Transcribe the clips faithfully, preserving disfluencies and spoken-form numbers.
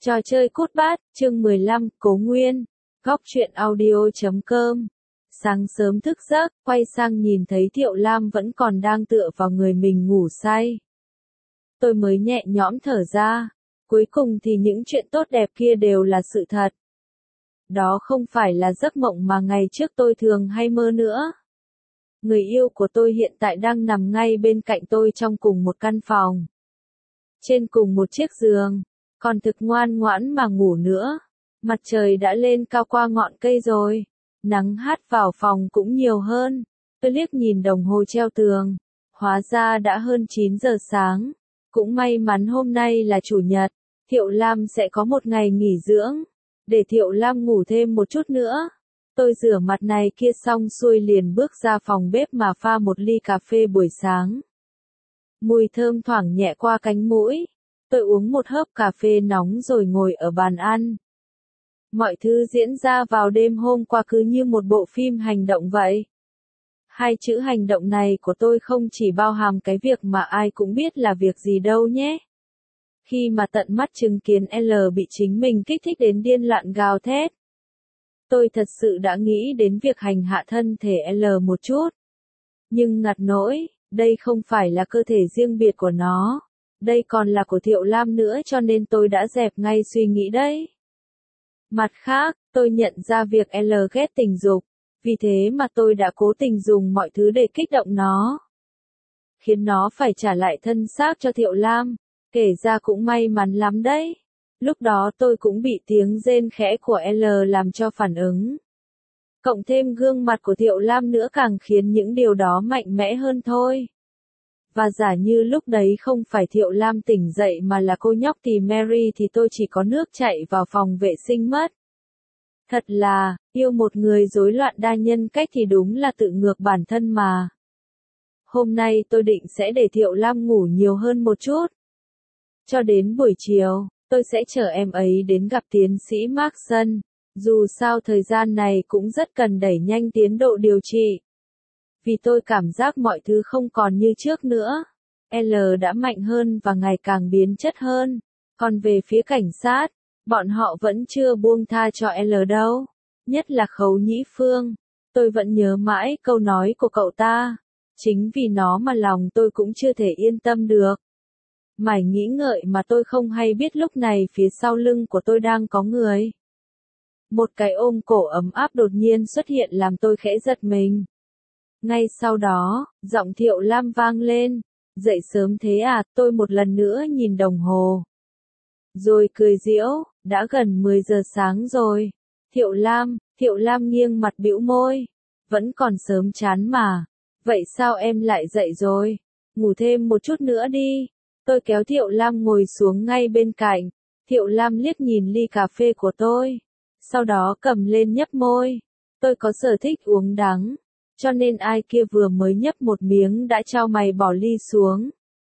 Trò chơi cút bát, chương mười lăm, Cố Nguyên, góc truyện audio chấm com. Sáng sớm thức giấc, quay sang nhìn thấy Thiệu Lam vẫn còn đang tựa vào người mình ngủ say. Tôi mới nhẹ nhõm thở ra, cuối cùng thì những chuyện tốt đẹp kia đều là sự thật. Đó không phải là giấc mộng mà ngày trước tôi thường hay mơ nữa. Người yêu của tôi hiện tại đang nằm ngay bên cạnh tôi trong cùng một căn phòng. Trên cùng một chiếc giường. Còn thực ngoan ngoãn mà ngủ nữa. Mặt trời đã lên cao qua ngọn cây rồi. Nắng hát vào phòng cũng nhiều hơn. Tôi liếc nhìn đồng hồ treo tường. Hóa ra đã hơn chín giờ sáng. Cũng may mắn hôm nay là chủ nhật. Thiệu Lam sẽ có một ngày nghỉ dưỡng. Để Thiệu Lam ngủ thêm một chút nữa. Tôi rửa mặt này kia xong xuôi liền bước ra phòng bếp mà pha một ly cà phê buổi sáng. Mùi thơm thoảng nhẹ qua cánh mũi. Tôi uống một hớp cà phê nóng rồi ngồi ở bàn ăn. Mọi thứ diễn ra vào đêm hôm qua cứ như một bộ phim hành động vậy. Hai chữ hành động này của tôi không chỉ bao hàm cái việc mà ai cũng biết là việc gì đâu nhé. Khi mà tận mắt chứng kiến L bị chính mình kích thích đến điên loạn gào thét. Tôi thật sự đã nghĩ đến việc hành hạ thân thể L một chút. Nhưng ngặt nỗi, đây không phải là cơ thể riêng biệt của nó. Đây còn là của Thiệu Lam nữa cho nên tôi đã dẹp ngay suy nghĩ đấy. Mặt khác, tôi nhận ra việc L ghét tình dục, vì thế mà tôi đã cố tình dùng mọi thứ để kích động nó. Khiến nó phải trả lại thân xác cho Thiệu Lam, kể ra cũng may mắn lắm đấy. Lúc đó tôi cũng bị tiếng rên khẽ của L làm cho phản ứng. Cộng thêm gương mặt của Thiệu Lam nữa càng khiến những điều đó mạnh mẽ hơn thôi. Và giả như lúc đấy không phải Thiệu Lam tỉnh dậy mà là cô nhóc thì Mary thì tôi chỉ có nước chạy vào phòng vệ sinh mất. Thật là, yêu một người rối loạn đa nhân cách thì đúng là tự ngược bản thân mà. Hôm nay tôi định sẽ để Thiệu Lam ngủ nhiều hơn một chút. Cho đến buổi chiều, tôi sẽ chở em ấy đến gặp tiến sĩ Markson. Dù sao thời gian này cũng rất cần đẩy nhanh tiến độ điều trị. Vì tôi cảm giác mọi thứ không còn như trước nữa. L đã mạnh hơn và ngày càng biến chất hơn. Còn về phía cảnh sát, bọn họ vẫn chưa buông tha cho L đâu. Nhất là Khấu Nhĩ Phương. Tôi vẫn nhớ mãi câu nói của cậu ta. Chính vì nó mà lòng tôi cũng chưa thể yên tâm được. Mải nghĩ ngợi mà tôi không hay biết lúc này phía sau lưng của tôi đang có người. Một cái ôm cổ ấm áp đột nhiên xuất hiện làm tôi khẽ giật mình. Ngay sau đó, giọng Thiệu Lam vang lên. Dậy sớm thế à, tôi một lần nữa nhìn đồng hồ. Rồi cười giễu, đã gần mười giờ sáng rồi. Thiệu Lam, Thiệu Lam nghiêng mặt bĩu môi. Vẫn còn sớm chán mà. Vậy sao em lại dậy rồi? Ngủ thêm một chút nữa đi. Tôi kéo Thiệu Lam ngồi xuống ngay bên cạnh. Thiệu Lam liếc nhìn ly cà phê của tôi. Sau đó cầm lên nhấp môi. Tôi có sở thích uống đắng. Cho nên ai kia vừa mới nhấp một miếng đã trao mày bỏ ly xuống.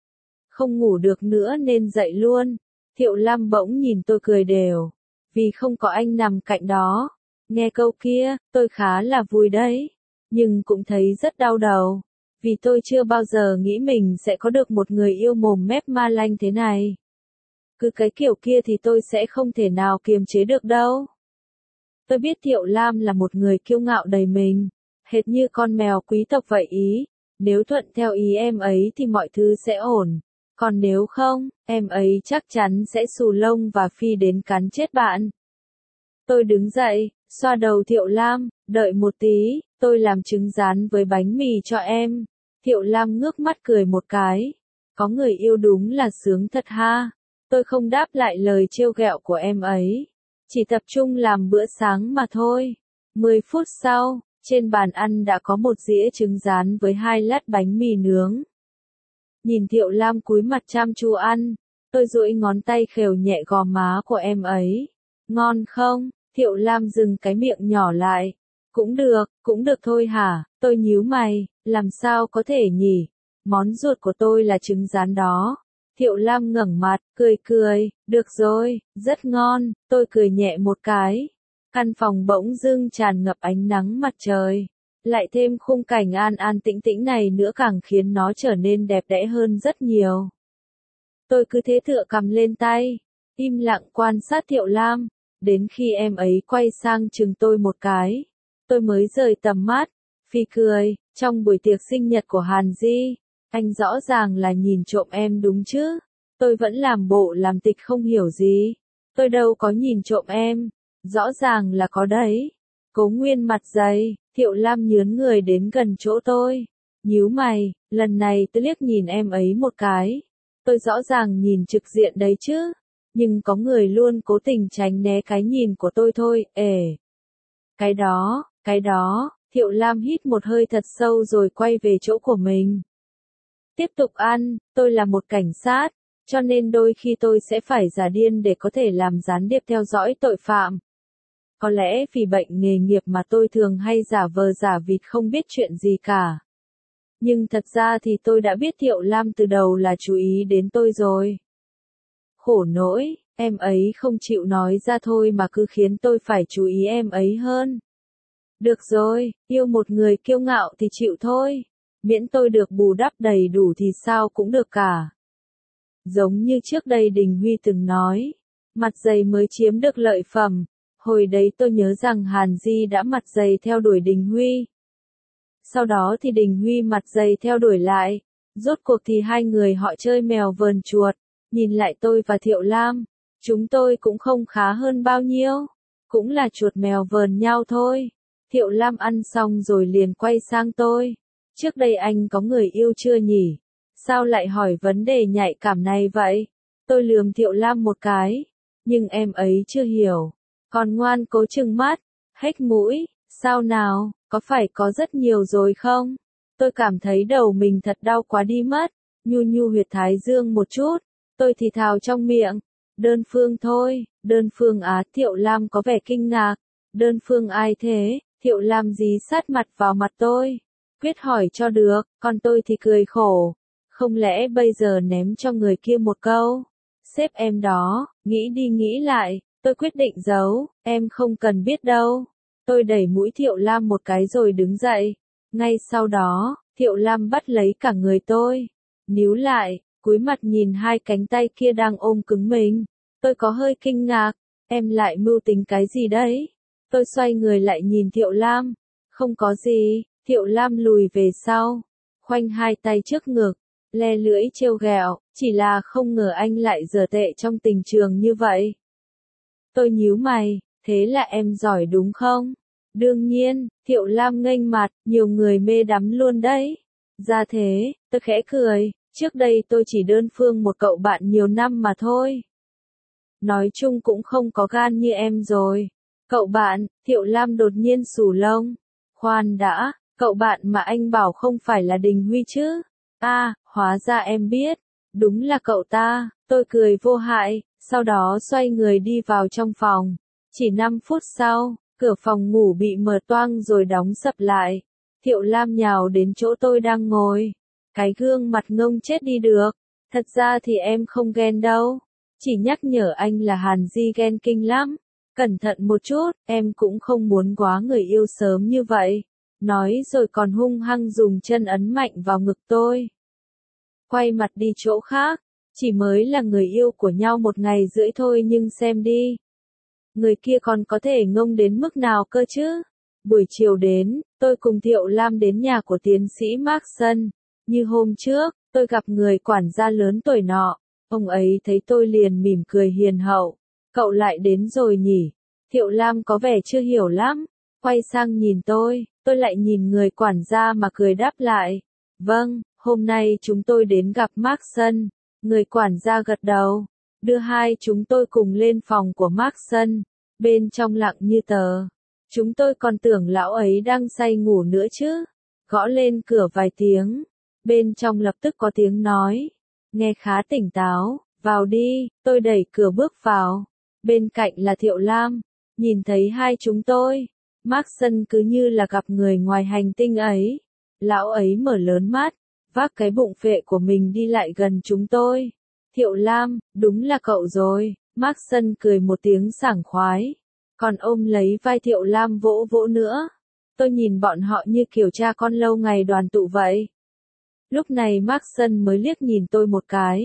Không ngủ được nữa nên dậy luôn. Thiệu Lam bỗng nhìn tôi cười đều. Vì không có anh nằm cạnh đó. Nghe câu kia, tôi khá là vui đấy. Nhưng cũng thấy rất đau đầu. Vì tôi chưa bao giờ nghĩ mình sẽ có được một người yêu mồm mép ma lanh thế này. Cứ cái kiểu kia thì tôi sẽ không thể nào kiềm chế được đâu. Tôi biết Thiệu Lam là một người kiêu ngạo đầy mình. Hệt như con mèo quý tộc vậy ý. Nếu thuận theo ý em ấy thì mọi thứ sẽ ổn. Còn nếu không, em ấy chắc chắn sẽ xù lông và phi đến cắn chết bạn. Tôi đứng dậy, xoa đầu Thiệu Lam, đợi một tí, tôi làm trứng rán với bánh mì cho em. Thiệu Lam ngước mắt cười một cái. Có người yêu đúng là sướng thật ha. Tôi không đáp lại lời trêu ghẹo của em ấy. Chỉ tập trung làm bữa sáng mà thôi. Mười phút sau. Trên bàn ăn đã có một dĩa trứng rán với hai lát bánh mì nướng. Nhìn Thiệu Lam cúi mặt chăm chú ăn, tôi duỗi ngón tay khều nhẹ gò má của em ấy. Ngon không? Thiệu Lam dừng cái miệng nhỏ lại. Cũng được, cũng được thôi hả? Tôi nhíu mày, làm sao có thể nhỉ? Món ruột của tôi là trứng rán đó. Thiệu Lam ngẩng mặt, cười cười, được rồi, rất ngon, tôi cười nhẹ một cái. Căn phòng bỗng dưng tràn ngập ánh nắng mặt trời. Lại thêm khung cảnh an an tĩnh tĩnh này nữa càng khiến nó trở nên đẹp đẽ hơn rất nhiều. Tôi cứ thế tựa cầm lên tay. im lặng quan sát Thiệu Lam, đến khi em ấy quay sang chừng tôi một cái, tôi mới rời tầm mắt. Phi cười, trong buổi tiệc sinh nhật của Hàn Di, anh rõ ràng là nhìn trộm em đúng chứ? Tôi vẫn làm bộ làm tịch không hiểu gì. Tôi đâu có nhìn trộm em, rõ ràng là có đấy. Cố Nguyên mặt dày, Thiệu Lam nhướn người đến gần chỗ tôi. Nhíu mày, lần này tôi liếc nhìn em ấy một cái. Tôi rõ ràng nhìn trực diện đấy chứ. Nhưng có người luôn cố tình tránh né cái nhìn của tôi thôi, ể. Cái đó, cái đó, Thiệu Lam hít một hơi thật sâu rồi quay về chỗ của mình. Tiếp tục ăn, tôi là một cảnh sát, cho nên đôi khi tôi sẽ phải giả điên để có thể làm gián điệp theo dõi tội phạm. Có lẽ vì bệnh nghề nghiệp mà tôi thường hay giả vờ giả vịt không biết chuyện gì cả. Nhưng thật ra thì tôi đã biết Thiệu Lam từ đầu là chú ý đến tôi rồi. Khổ nỗi, em ấy không chịu nói ra thôi mà cứ khiến tôi phải chú ý em ấy hơn. Được rồi, yêu một người kiêu ngạo thì chịu thôi. Miễn tôi được bù đắp đầy đủ thì sao cũng được cả. Giống như trước đây Đình Huy từng nói, mặt dày mới chiếm được lợi phẩm. Hồi đấy tôi nhớ rằng Hàn Di đã mặt dày theo đuổi Đình Huy. Sau đó thì Đình Huy mặt dày theo đuổi lại. Rốt cuộc thì hai người họ chơi mèo vờn chuột. Nhìn lại tôi và Thiệu Lam, chúng tôi cũng không khá hơn bao nhiêu. Cũng là chuột mèo vờn nhau thôi. Thiệu Lam ăn xong rồi liền quay sang tôi. Trước đây anh có người yêu chưa nhỉ? Sao lại hỏi vấn đề nhạy cảm này vậy? Tôi lườm Thiệu Lam một cái. Nhưng em ấy chưa hiểu. Còn ngoan cố trừng mắt, hếch mũi, sao nào, có phải có rất nhiều rồi không? Tôi cảm thấy đầu mình thật đau quá đi mất, nhu nhu huyệt thái dương một chút, tôi thì thào trong miệng, đơn phương thôi, đơn phương á. Thiệu Lam có vẻ kinh ngạc, đơn phương ai thế? Thiệu Lam dí sát mặt vào mặt tôi, quyết hỏi cho được, còn tôi thì cười khổ, không lẽ bây giờ ném cho người kia một câu, sếp em đó, nghĩ đi nghĩ lại. Tôi quyết định giấu, em không cần biết đâu. Tôi đẩy mũi Thiệu Lam một cái rồi đứng dậy. Ngay sau đó, Thiệu Lam bắt lấy cả người tôi. Níu lại, cúi mặt nhìn hai cánh tay kia đang ôm cứng mình. Tôi có hơi kinh ngạc, em lại mưu tính cái gì đấy? Tôi xoay người lại nhìn Thiệu Lam. Không có gì, Thiệu Lam lùi về sau. Khoanh hai tay trước ngực, le lưỡi trêu ghẹo, chỉ là không ngờ anh lại dở tệ trong tình trường như vậy. Tôi nhíu mày, thế là em giỏi đúng không? Đương nhiên, Thiệu Lam nghênh mặt, nhiều người mê đắm luôn đấy. Ra thế, tôi khẽ cười, trước đây tôi chỉ đơn phương một cậu bạn nhiều năm mà thôi. Nói chung cũng không có gan như em rồi. Cậu bạn, Thiệu Lam đột nhiên xù lông. Khoan đã, cậu bạn mà anh bảo không phải là Đình Huy chứ? À, hóa ra em biết. Đúng là cậu ta, tôi cười vô hại. Sau đó xoay người đi vào trong phòng. Chỉ năm phút sau, cửa phòng ngủ bị mở toang rồi đóng sập lại. Thiệu Lam nhào đến chỗ tôi đang ngồi. Cái gương mặt ngông chết đi được. Thật ra thì em không ghen đâu. Chỉ nhắc nhở anh là Hàn Di ghen kinh lắm. Cẩn thận một chút, em cũng không muốn quá người yêu sớm như vậy. Nói rồi còn hung hăng dùng chân ấn mạnh vào ngực tôi. Quay mặt đi chỗ khác. Chỉ mới là người yêu của nhau một ngày rưỡi thôi nhưng xem đi. Người kia còn có thể ngông đến mức nào cơ chứ? Buổi chiều đến, tôi cùng Thiệu Lam đến nhà của tiến sĩ Markson. Như hôm trước, tôi gặp người quản gia lớn tuổi nọ. Ông ấy thấy tôi liền mỉm cười hiền hậu. Cậu lại đến rồi nhỉ? Thiệu Lam có vẻ chưa hiểu lắm. Quay sang nhìn tôi, tôi lại nhìn người quản gia mà cười đáp lại. Vâng, hôm nay chúng tôi đến gặp Markson. Người quản gia gật đầu, đưa hai chúng tôi cùng lên phòng của Markson, bên trong lặng như tờ. Chúng tôi còn tưởng lão ấy đang say ngủ nữa chứ. Gõ lên cửa vài tiếng, bên trong lập tức có tiếng nói, nghe khá tỉnh táo, vào đi. Tôi đẩy cửa bước vào, bên cạnh là Thiệu Lam, nhìn thấy hai chúng tôi, Markson cứ như là gặp người ngoài hành tinh ấy. Lão ấy mở lớn mắt, vác cái bụng phệ của mình đi lại gần chúng tôi. Thiệu Lam, đúng là cậu rồi. Markson cười một tiếng sảng khoái. Còn ôm lấy vai Thiệu Lam vỗ vỗ nữa. Tôi nhìn bọn họ như kiểu cha con lâu ngày đoàn tụ vậy. Lúc này Markson mới liếc nhìn tôi một cái.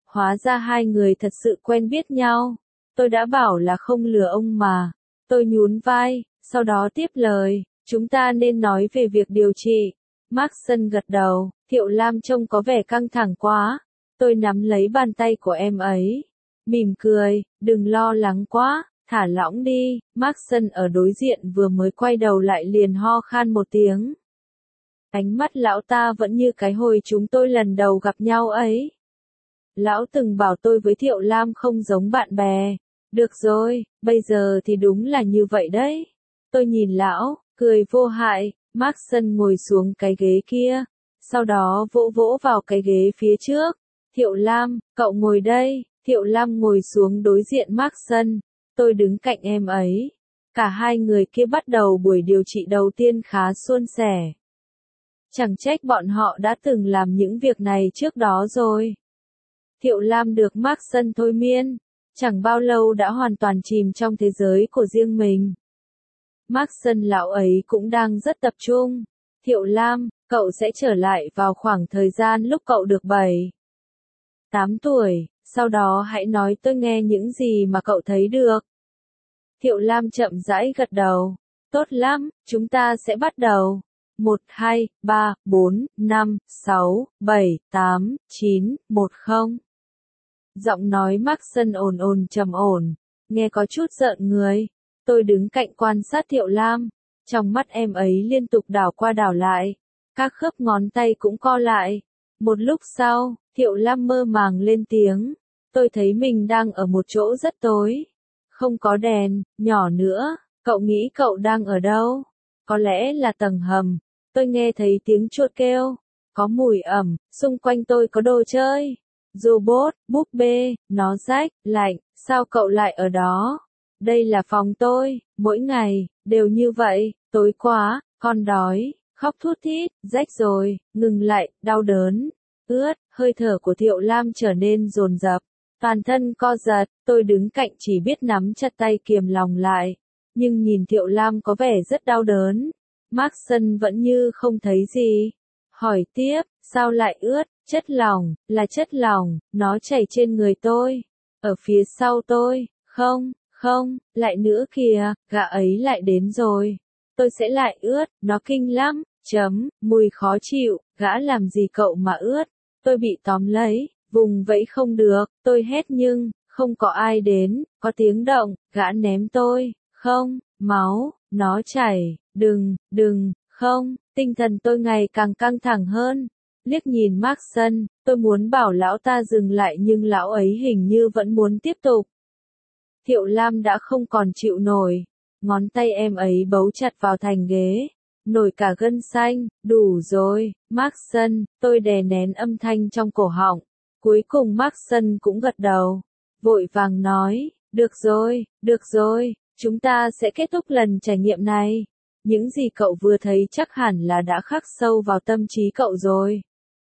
Hóa ra hai người thật sự quen biết nhau. Tôi đã bảo là không lừa ông mà. Tôi nhún vai, sau đó tiếp lời, chúng ta nên nói về việc điều trị. Maxson gật đầu, Thiệu Lam trông có vẻ căng thẳng quá. Tôi nắm lấy bàn tay của em ấy. Mỉm cười, đừng lo lắng quá, thả lỏng đi. Maxson ở đối diện vừa mới quay đầu lại liền ho khan một tiếng. Ánh mắt lão ta vẫn như cái hồi chúng tôi lần đầu gặp nhau ấy. Lão từng bảo tôi với Thiệu Lam không giống bạn bè. Được rồi, bây giờ thì đúng là như vậy đấy. Tôi nhìn lão, cười vô hại. Maxson ngồi xuống cái ghế kia. Sau đó vỗ vỗ vào cái ghế phía trước. Thiệu Lam, cậu ngồi đây. Thiệu Lam ngồi xuống đối diện Maxson. Tôi đứng cạnh em ấy. Cả hai người kia bắt đầu buổi điều trị đầu tiên khá suôn sẻ. Chẳng trách bọn họ đã từng làm những việc này trước đó rồi. Thiệu Lam được Maxson thôi miên. Chẳng bao lâu đã hoàn toàn chìm trong thế giới của riêng mình. Maxson lão ấy cũng đang rất tập trung. Thiệu Lam, cậu sẽ trở lại vào khoảng thời gian lúc cậu được bảy, tám tuổi, sau đó hãy nói tôi nghe những gì mà cậu thấy được. Thiệu Lam chậm rãi gật đầu. Tốt lắm, chúng ta sẽ bắt đầu. một, hai, ba, bốn, năm, sáu, bảy, tám, chín, một không. Giọng nói Maxson ồn ồn trầm ổn, nghe có chút rợn người. Tôi đứng cạnh quan sát Thiệu Lam, trong mắt em ấy liên tục đảo qua đảo lại, các khớp ngón tay cũng co lại. Một lúc sau, Thiệu Lam mơ màng lên tiếng, tôi thấy mình đang ở một chỗ rất tối, không có đèn, nhỏ nữa, cậu nghĩ cậu đang ở đâu? Có lẽ là tầng hầm. Tôi nghe thấy tiếng chuột kêu, có mùi ẩm, xung quanh tôi có đồ chơi. Robot, búp bê, nó rách, lạnh, sao cậu lại ở đó? Đây là phòng tôi, mỗi ngày, đều như vậy, tối quá, con đói, khóc thút thít, rách rồi, ngừng lại, đau đớn, ướt, hơi thở của Thiệu Lam trở nên dồn dập, toàn thân co giật, tôi đứng cạnh chỉ biết nắm chặt tay kiềm lòng lại, nhưng nhìn Thiệu Lam có vẻ rất đau đớn. Maxson vẫn như không thấy gì. Hỏi tiếp, sao lại ướt? Chất lỏng, là chất lỏng, nó chảy trên người tôi. Ở phía sau tôi, không, không, lại nữa kìa, gã ấy lại đến rồi. Tôi sẽ lại ướt, nó kinh lắm, chấm, mùi khó chịu, gã làm gì cậu mà ướt. Tôi bị tóm lấy, vùng vẫy không được, tôi hét nhưng, không có ai đến, có tiếng động, gã ném tôi, không, máu, nó chảy, đừng, đừng, không, tinh thần tôi ngày càng căng thẳng hơn. Liếc nhìn Maxson, tôi muốn bảo lão ta dừng lại nhưng lão ấy hình như vẫn muốn tiếp tục. Thiệu Lam đã không còn chịu nổi, ngón tay em ấy bấu chặt vào thành ghế, nổi cả gân xanh, đủ rồi, Maxson, tôi đè nén âm thanh trong cổ họng. Cuối cùng Maxson cũng gật đầu, vội vàng nói, được rồi, được rồi, chúng ta sẽ kết thúc lần trải nghiệm này. Những gì cậu vừa thấy chắc hẳn là đã khắc sâu vào tâm trí cậu rồi.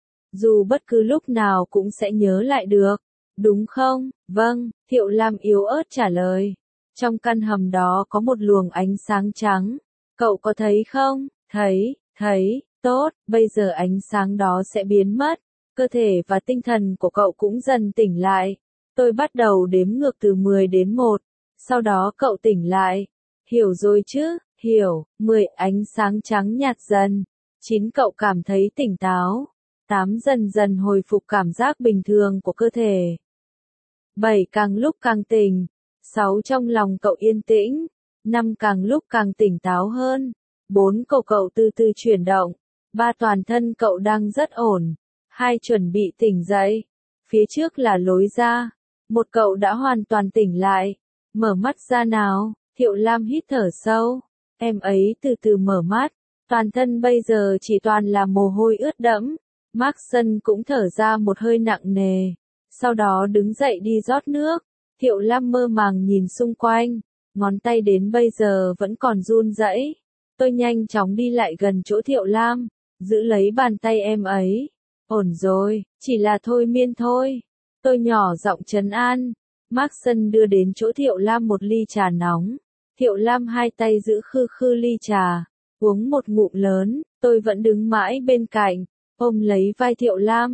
Dù bất cứ lúc nào cũng sẽ nhớ lại được, đúng không? Vâng, Thiệu Lam yếu ớt trả lời. Trong căn hầm đó có một luồng ánh sáng trắng. Cậu có thấy không? Thấy, thấy, tốt, bây giờ ánh sáng đó sẽ biến mất. Cơ thể và tinh thần của cậu cũng dần tỉnh lại. Tôi bắt đầu đếm ngược từ mười đến một. Sau đó cậu tỉnh lại. Hiểu rồi chứ? Hiểu. mười ánh sáng trắng nhạt dần. chín cậu cảm thấy tỉnh táo. tám dần dần hồi phục cảm giác bình thường của cơ thể. bảy càng lúc càng tỉnh. sáu trong lòng cậu yên tĩnh. năm càng lúc càng tỉnh táo hơn. bốn cậu cậu từ từ chuyển động. ba toàn thân cậu đang rất ổn. hai chuẩn bị tỉnh dậy. Phía trước là lối ra. một cậu đã hoàn toàn tỉnh lại. Mở mắt ra nào. Thiệu Lam hít thở sâu. Em ấy từ từ mở mắt. Toàn thân bây giờ chỉ toàn là mồ hôi ướt đẫm. Maxson cũng thở ra một hơi nặng nề. Sau đó đứng dậy đi rót nước. Thiệu Lam mơ màng nhìn xung quanh. Ngón tay đến bây giờ vẫn còn run rẩy. Tôi nhanh chóng đi lại gần chỗ Thiệu Lam. Giữ lấy bàn tay em ấy. Ổn rồi, chỉ là thôi miên thôi. Tôi nhỏ giọng trấn an. Maxson đưa đến chỗ Thiệu Lam một ly trà nóng. Thiệu Lam hai tay giữ khư khư ly trà. Uống một ngụm lớn, tôi vẫn đứng mãi bên cạnh. Ôm lấy vai Thiệu Lam.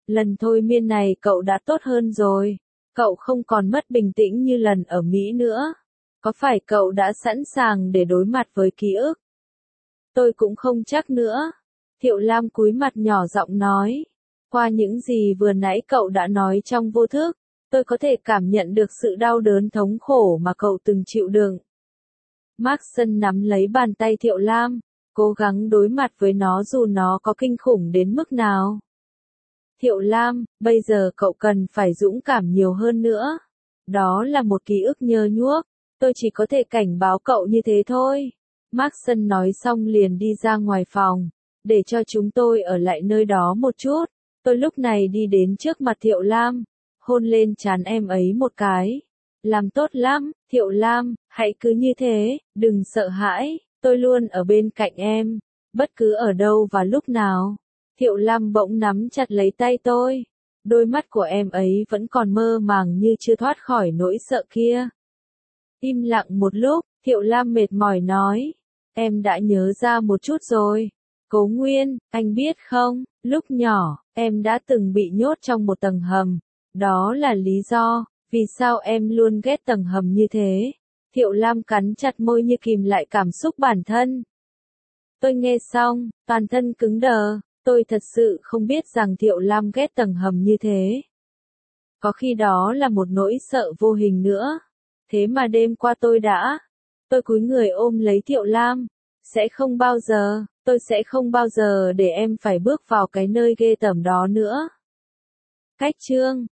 Lần thôi miên này cậu đã tốt hơn rồi. Cậu không còn mất bình tĩnh như lần ở Mỹ nữa. Có phải cậu đã sẵn sàng để đối mặt với ký ức? Tôi cũng không chắc nữa. Thiệu Lam cúi mặt nhỏ giọng nói. Qua những gì vừa nãy cậu đã nói trong vô thức, tôi có thể cảm nhận được sự đau đớn thống khổ mà cậu từng chịu đựng. Mark Sun nắm lấy bàn tay Thiệu Lam, cố gắng đối mặt với nó dù nó có kinh khủng đến mức nào. Thiệu Lam, bây giờ cậu cần phải dũng cảm nhiều hơn nữa. Đó là một ký ức nhơ nhuốc, tôi chỉ có thể cảnh báo cậu như thế thôi. Mark Sun nói xong liền đi ra ngoài phòng, để cho chúng tôi ở lại nơi đó một chút. Tôi lúc này đi đến trước mặt Thiệu Lam, hôn lên trán em ấy một cái. Làm tốt lắm, Thiệu Lam, hãy cứ như thế, đừng sợ hãi, tôi luôn ở bên cạnh em, bất cứ ở đâu và lúc nào. Thiệu Lam bỗng nắm chặt lấy tay tôi, đôi mắt của em ấy vẫn còn mơ màng như chưa thoát khỏi nỗi sợ kia. Im lặng một lúc, Thiệu Lam mệt mỏi nói, em đã nhớ ra một chút rồi. Cố Nguyên, anh biết không, lúc nhỏ, em đã từng bị nhốt trong một tầng hầm. Đó là lý do, vì sao em luôn ghét tầng hầm như thế. Thiệu Lam cắn chặt môi như kìm lại cảm xúc bản thân. Tôi nghe xong, toàn thân cứng đờ, tôi thật sự không biết rằng Thiệu Lam ghét tầng hầm như thế. Có khi đó là một nỗi sợ vô hình nữa. Thế mà đêm qua tôi đã, tôi cúi người ôm lấy Thiệu Lam. Sẽ không bao giờ, tôi sẽ không bao giờ để em phải bước vào cái nơi ghê tởm đó nữa. Cách chương